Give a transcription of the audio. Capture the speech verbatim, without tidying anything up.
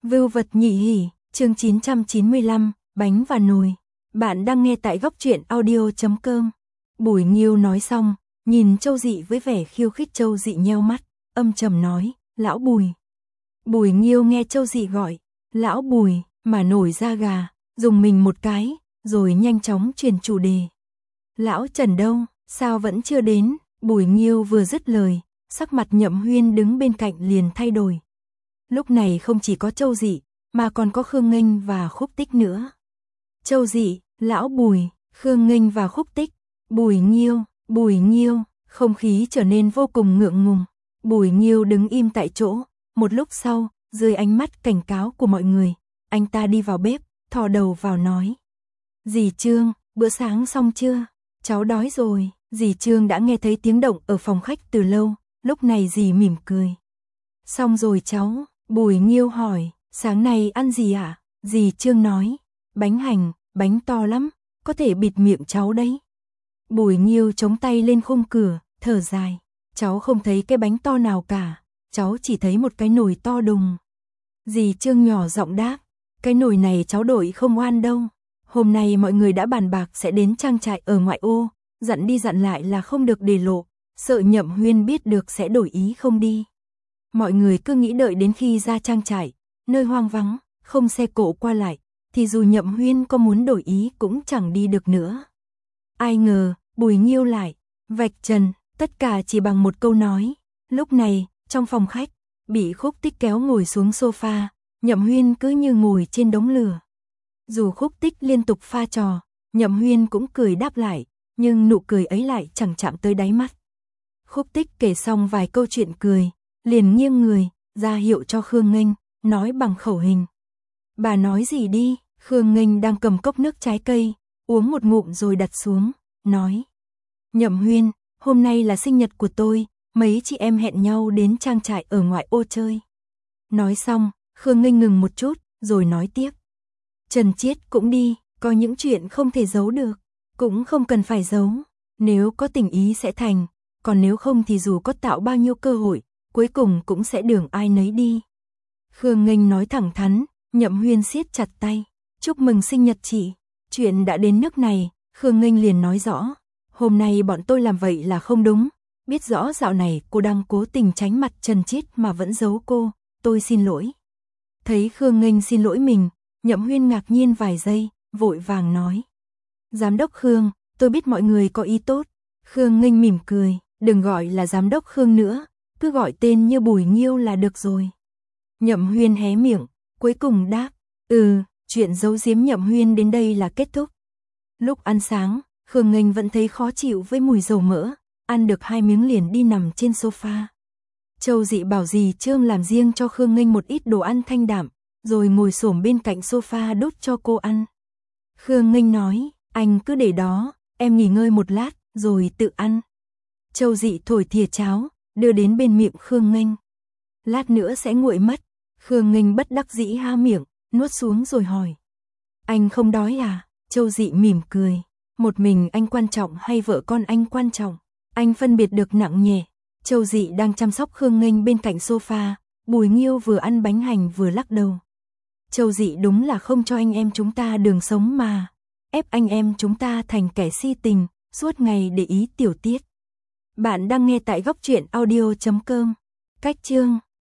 Vưu vật nhị hỉ, chương chín trăm chín mươi lăm, bánh và nồi. Bạn đang nghe tại góc truyện audio chấm com. Bùi Nghiêu nói xong, nhìn Châu Dị với vẻ khiêu khích. Châu Dị nheo mắt, âm trầm nói, lão Bùi. Bùi Nghiêu nghe Châu Dị gọi, lão Bùi, mà nổi da gà, dùng mình một cái, rồi nhanh chóng chuyển chủ đề. Lão Trần đâu, sao vẫn chưa đến? Bùi Nghiêu vừa dứt lời, sắc mặt Nhậm Huyên đứng bên cạnh liền thay đổi. Lúc này không chỉ có Châu Dị, mà còn có Khương Nghênh và Khúc Tích nữa. Châu Dị, lão Bùi, Khương Nghênh và Khúc Tích, Bùi Nghiêu, Bùi Nghiêu, không khí trở nên vô cùng ngượng ngùng. Bùi Nghiêu đứng im tại chỗ, một lúc sau, dưới ánh mắt cảnh cáo của mọi người, anh ta đi vào bếp, thò đầu vào nói. Dì Trương, bữa sáng xong chưa? Cháu đói rồi. Dì Trương đã nghe thấy tiếng động ở phòng khách từ lâu, lúc này dì mỉm cười. Xong rồi cháu, Bùi Nghiêu hỏi, sáng nay ăn gì ạ? À? Dì Trương nói, bánh hành, bánh to lắm, có thể bịt miệng cháu đấy. Bùi Nghiêu chống tay lên khung cửa, thở dài, cháu không thấy cái bánh to nào cả, cháu chỉ thấy một cái nồi to đùng. Dì Trương nhỏ giọng đáp, cái nồi này cháu đổi không oan đâu. Hôm nay mọi người đã bàn bạc sẽ đến trang trại ở ngoại ô, dặn đi dặn lại là không được để lộ, sợ Nhậm Huyên biết được sẽ đổi ý không đi. Mọi người cứ nghĩ đợi đến khi ra trang trại, nơi hoang vắng, không xe cộ qua lại, thì dù Nhậm Huyên có muốn đổi ý cũng chẳng đi được nữa. Ai ngờ, Bùi Nghiêu lại, vạch trần, tất cả chỉ bằng một câu nói. Lúc này, trong phòng khách, bị Khúc Tích kéo ngồi xuống sofa, Nhậm Huyên cứ như ngồi trên đống lửa. Dù Khúc Tích liên tục pha trò, Nhậm Huyên cũng cười đáp lại, nhưng nụ cười ấy lại chẳng chạm tới đáy mắt. Khúc Tích kể xong vài câu chuyện cười, liền nghiêng người, ra hiệu cho Khương Nghênh, nói bằng khẩu hình. Bà nói gì đi? Khương Nghênh đang cầm cốc nước trái cây, uống một ngụm rồi đặt xuống, nói. Nhậm Huyên, hôm nay là sinh nhật của tôi, mấy chị em hẹn nhau đến trang trại ở ngoại ô chơi. Nói xong, Khương Nghênh ngừng một chút, rồi nói tiếp. Trần Chiết cũng đi, có những chuyện không thể giấu được, cũng không cần phải giấu. Nếu có tình ý sẽ thành, còn nếu không thì dù có tạo bao nhiêu cơ hội, cuối cùng cũng sẽ đường ai nấy đi. Khương Nghênh nói thẳng thắn, Nhậm Huyên siết chặt tay. Chúc mừng sinh nhật chị. Chuyện đã đến nước này, Khương Nghênh liền nói rõ. Hôm nay bọn tôi làm vậy là không đúng. Biết rõ dạo này cô đang cố tình tránh mặt Trần Chiết mà vẫn giấu cô, tôi xin lỗi. Thấy Khương Nghênh xin lỗi mình, Nhậm Huyên ngạc nhiên vài giây, vội vàng nói. Giám đốc Khương, tôi biết mọi người có ý tốt. Khương Nghênh mỉm cười, đừng gọi là giám đốc Khương nữa, cứ gọi tên như Bùi Nghiêu là được rồi. Nhậm Huyên hé miệng, cuối cùng đáp, ừ, chuyện giấu giếm Nhậm Huyên đến đây là kết thúc. Lúc ăn sáng, Khương Nghênh vẫn thấy khó chịu với mùi dầu mỡ, ăn được hai miếng liền đi nằm trên sofa. Châu Dị bảo dì Trương làm riêng cho Khương Nghênh một ít đồ ăn thanh đạm, rồi ngồi xổm bên cạnh sofa đút cho cô ăn. Khương Nghênh nói, anh cứ để đó, em nghỉ ngơi một lát, rồi tự ăn. Châu Dị thổi thìa cháo, đưa đến bên miệng Khương Nghênh. Lát nữa sẽ nguội mất. Khương Nghênh bất đắc dĩ há miệng, nuốt xuống rồi hỏi. Anh không đói à? Châu Dị mỉm cười. Một mình anh quan trọng hay vợ con anh quan trọng? Anh phân biệt được nặng nhẹ. Châu Dị đang chăm sóc Khương Nghênh bên cạnh sofa, Bùi Nghiêu vừa ăn bánh hành vừa lắc đầu. Châu Dị đúng là không cho anh em chúng ta đường sống mà. Ép anh em chúng ta thành kẻ si tình, suốt ngày để ý tiểu tiết. Bạn đang nghe tại góc truyện audio chấm com. Cách chương